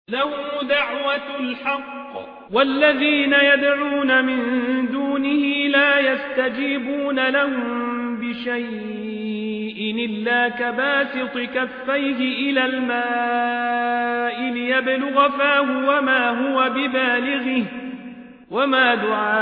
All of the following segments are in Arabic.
له دعوة الحق والذين يدعون من دونه لا يستجيبون لهم بشيء إلا كباسط كفيه إلى الماء ليبلغ فاه وما هو ببالغه وما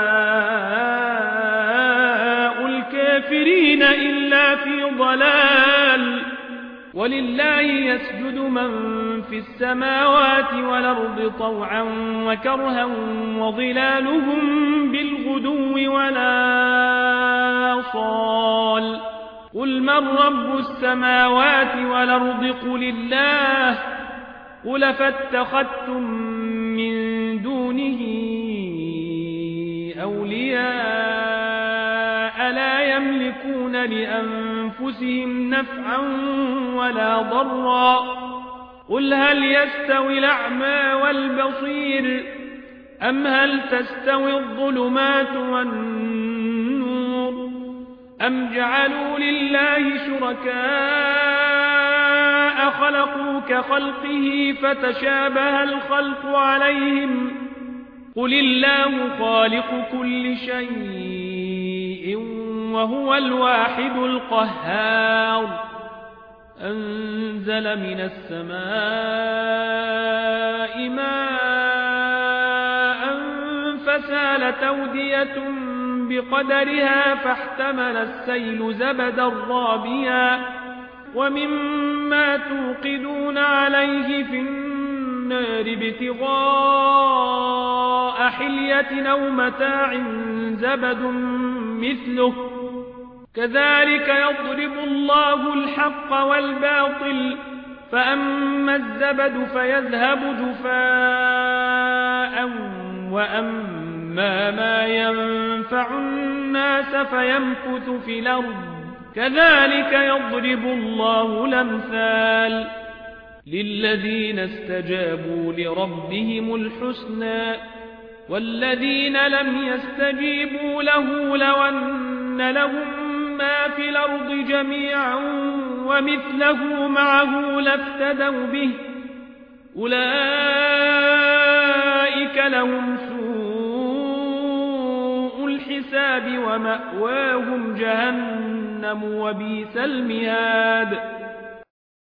دعاء الكافرين إلا في ضلال ولله يسجد من في السماوات والأرض طوعا وكرها وظلالهم بالغدو ولا صال قل من رب السماوات والأرض قل الله قل فاتخذتم من دونه أولياء لا يملكون لأنفسهم نفعا ولا ضرا قل هل يستوي الأعمى والبصير أم هل تستوي الظلمات والنور أم جعلوا لله شركاء خلقوا كخلقه فتشابه الخلق عليهم قل الله خالق كل شيء وهو الواحد القهار أنزل من السماء ماء فسالت أودية بقدرها فاحتمل السيل زبدا رابيا ومما توقدون عليه في النار ابتغاء حلية أو متاع زبد مثله كذلك يضرب الله الحق والباطل فأما الزبد فيذهب جفاء وأما ما ينفع الناس فيمكث في الأرض كذلك يضرب الله الأمثال للذين استجابوا لربهم الحسنى والذين لم يستجيبوا له لو أن لهم ما في الأرض جميعا ومثله معه لافتدوا به أولئك لهم سوء الحساب ومأواهم جهنم وبئس المهاد